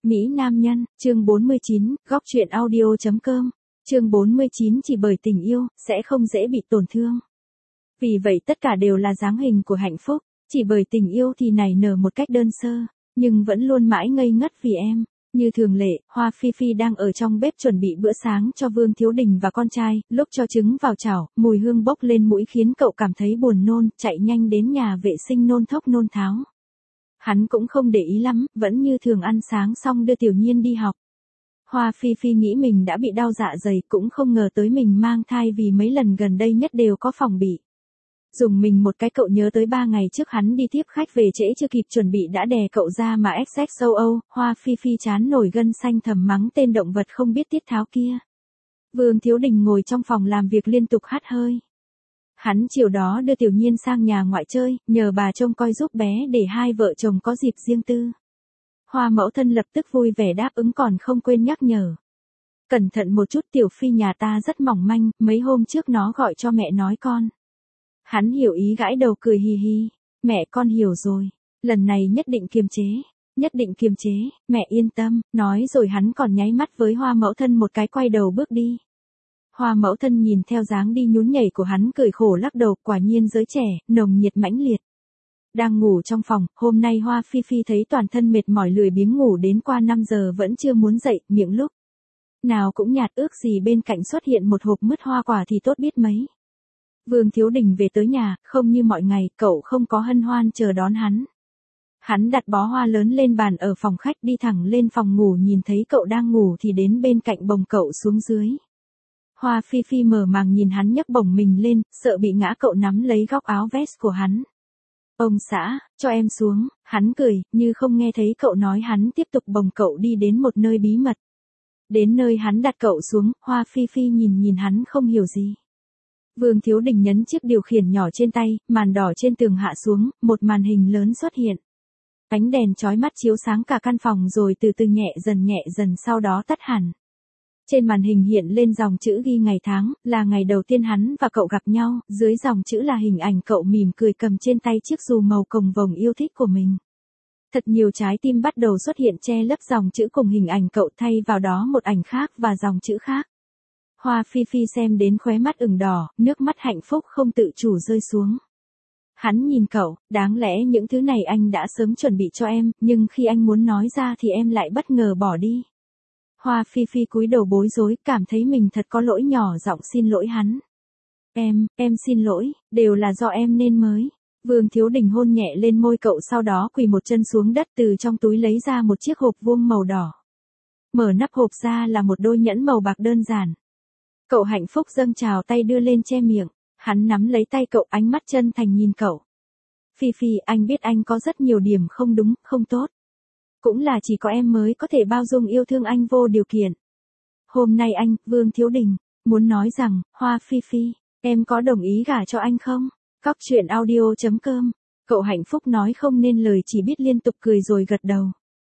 Mỹ Nam Nhân, chương 49, góc truyện audio.com, chương 49 chỉ bởi tình yêu, sẽ không dễ bị tổn thương. Vì vậy tất cả đều là dáng hình của hạnh phúc, chỉ bởi tình yêu thì nảy nở một cách đơn sơ, nhưng vẫn luôn mãi ngây ngất vì em. Như thường lệ, Hoa Phi Phi đang ở trong bếp chuẩn bị bữa sáng cho Vương Thiếu Đình và con trai, lúc cho trứng vào chảo, mùi hương bốc lên mũi khiến cậu cảm thấy buồn nôn, chạy nhanh đến nhà vệ sinh nôn thốc nôn tháo. Hắn cũng không để ý lắm, vẫn như thường ăn sáng xong đưa Tiểu Nhiên đi học. Hoa Phi Phi nghĩ mình đã bị đau dạ dày, cũng không ngờ tới mình mang thai vì mấy lần gần đây nhất đều có phòng bị. Dùng mình một cái, cậu nhớ tới 3 ngày trước hắn đi tiếp khách về trễ chưa kịp chuẩn bị đã đè cậu ra mà XXOO, Hoa Phi Phi chán nổi gân xanh thầm mắng tên động vật không biết tiết tháo kia. Vương Thiếu Đình ngồi trong phòng làm việc liên tục hắt hơi. Hắn chiều đó đưa Tiểu Nhiên sang nhà ngoại chơi, nhờ bà trông coi giúp bé để hai vợ chồng có dịp riêng tư. Hoa mẫu thân lập tức vui vẻ đáp ứng còn không quên nhắc nhở. Cẩn thận một chút, Tiểu Phi nhà ta rất mỏng manh, mấy hôm trước nó gọi cho mẹ nói con. Hắn hiểu ý gãi đầu cười hì hì, mẹ con hiểu rồi, lần này nhất định kiềm chế, mẹ yên tâm, nói rồi hắn còn nháy mắt với Hoa mẫu thân một cái quay đầu bước đi. Hoa mẫu thân nhìn theo dáng đi nhún nhảy của hắn cười khổ lắc đầu, quả nhiên giới trẻ, nồng nhiệt mãnh liệt. Đang ngủ trong phòng, hôm nay Hoa Phi Phi thấy toàn thân mệt mỏi lười biếng ngủ đến qua 5 giờ vẫn chưa muốn dậy, miệng lúc nào cũng nhạt, ước gì bên cạnh xuất hiện một hộp mứt hoa quả thì tốt biết mấy. Vương Thiếu Đình về tới nhà, không như mọi ngày, cậu không có hân hoan chờ đón hắn. Hắn đặt bó hoa lớn lên bàn ở phòng khách, đi thẳng lên phòng ngủ, nhìn thấy cậu đang ngủ thì đến bên cạnh bồng cậu xuống dưới. Hoa Phi Phi mở màng nhìn hắn nhấc bổng mình lên, sợ bị ngã, cậu nắm lấy góc áo vest của hắn. Ông xã, cho em xuống, hắn cười, như không nghe thấy cậu nói, hắn tiếp tục bồng cậu đi đến một nơi bí mật. Đến nơi hắn đặt cậu xuống, Hoa Phi Phi nhìn hắn không hiểu gì. Vương Thiếu Đình nhấn chiếc điều khiển nhỏ trên tay, màn đỏ trên tường hạ xuống, một màn hình lớn xuất hiện. Ánh đèn chói mắt chiếu sáng cả căn phòng rồi từ từ nhẹ dần sau đó tắt hẳn. Trên màn hình hiện lên dòng chữ ghi ngày tháng, là ngày đầu tiên hắn và cậu gặp nhau, dưới dòng chữ là hình ảnh cậu mỉm cười cầm trên tay chiếc dù màu cồng vồng yêu thích của mình. Thật nhiều trái tim bắt đầu xuất hiện che lấp dòng chữ cùng hình ảnh cậu, thay vào đó một ảnh khác và dòng chữ khác. Hoa Phi Phi xem đến khóe mắt ửng đỏ, nước mắt hạnh phúc không tự chủ rơi xuống. Hắn nhìn cậu, đáng lẽ những thứ này anh đã sớm chuẩn bị cho em, nhưng khi anh muốn nói ra thì em lại bất ngờ bỏ đi. Hoa Phi Phi cúi đầu bối rối, cảm thấy mình thật có lỗi, nhỏ giọng xin lỗi hắn. Em xin lỗi, đều là do em nên mới. Vương Thiếu Đình hôn nhẹ lên môi cậu, sau đó quỳ một chân xuống đất, từ trong túi lấy ra một chiếc hộp vuông màu đỏ. Mở nắp hộp ra là một đôi nhẫn màu bạc đơn giản. Cậu hạnh phúc dâng trào tay đưa lên che miệng, hắn nắm lấy tay cậu, ánh mắt chân thành nhìn cậu. Phi Phi, anh biết anh có rất nhiều điểm không đúng, không tốt. Cũng là chỉ có em mới có thể bao dung yêu thương anh vô điều kiện. Hôm nay anh, Vương Thiếu Đình, muốn nói rằng, Hoa Phi Phi, em có đồng ý gả cho anh không? Góc truyện audio.com, cậu hạnh phúc nói không nên lời, chỉ biết liên tục cười rồi gật đầu.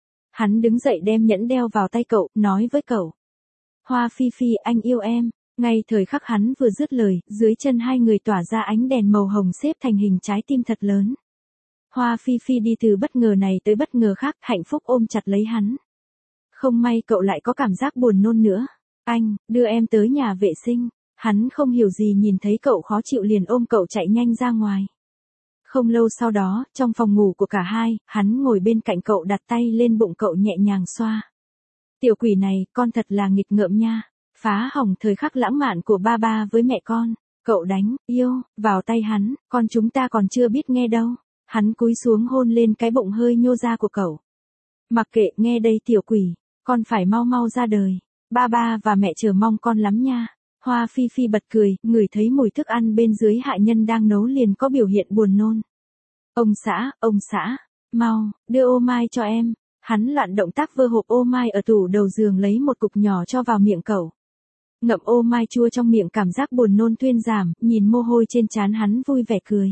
Hắn đứng dậy đem nhẫn đeo vào tay cậu, nói với cậu. Hoa Phi Phi, anh yêu em. Ngay thời khắc hắn vừa dứt lời, dưới chân hai người tỏa ra ánh đèn màu hồng xếp thành hình trái tim thật lớn. Hoa Phi Phi đi từ bất ngờ này tới bất ngờ khác, hạnh phúc ôm chặt lấy hắn. Không may cậu lại có cảm giác buồn nôn nữa. Anh, đưa em tới nhà vệ sinh. Hắn không hiểu gì, nhìn thấy cậu khó chịu liền ôm cậu chạy nhanh ra ngoài. Không lâu sau đó, trong phòng ngủ của cả hai, hắn ngồi bên cạnh cậu, đặt tay lên bụng cậu nhẹ nhàng xoa. Tiểu quỷ này, con thật là nghịch ngợm nha. Phá hỏng thời khắc lãng mạn của ba ba với mẹ con. Cậu đánh, yêu, vào tay hắn, con chúng ta còn chưa biết nghe đâu. Hắn cúi xuống hôn lên cái bụng hơi nhô ra của cậu. Mặc kệ, nghe đây tiểu quỷ, con phải mau mau ra đời. Ba ba và mẹ chờ mong con lắm nha. Hoa Phi Phi bật cười, ngửi thấy mùi thức ăn bên dưới hạ nhân đang nấu liền có biểu hiện buồn nôn. Ông xã, mau, đưa ô mai cho em. Hắn loạn động tác vơ hộp ô mai ở tủ đầu giường lấy một cục nhỏ cho vào miệng cậu. Ngậm ô mai chua trong miệng, cảm giác buồn nôn thuyên giảm, nhìn mồ hôi trên trán hắn vui vẻ cười.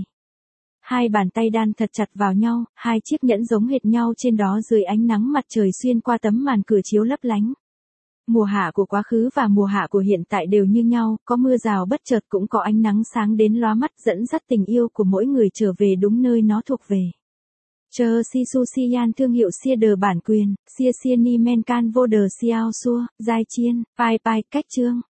Hai bàn tay đan thật chặt vào nhau, hai chiếc nhẫn giống hệt nhau trên đó, dưới ánh nắng mặt trời xuyên qua tấm màn cửa chiếu lấp lánh. Mùa hạ của quá khứ và mùa hạ của hiện tại đều như nhau, có mưa rào bất chợt cũng có ánh nắng sáng đến lóa mắt, dẫn dắt tình yêu của mỗi người trở về đúng nơi nó thuộc về. Chờ si su si yan thương hiệu sia đờ bản quyền, sia sia ni men can vô đờ xiao xua, giai chiên, pai pai, cách chương.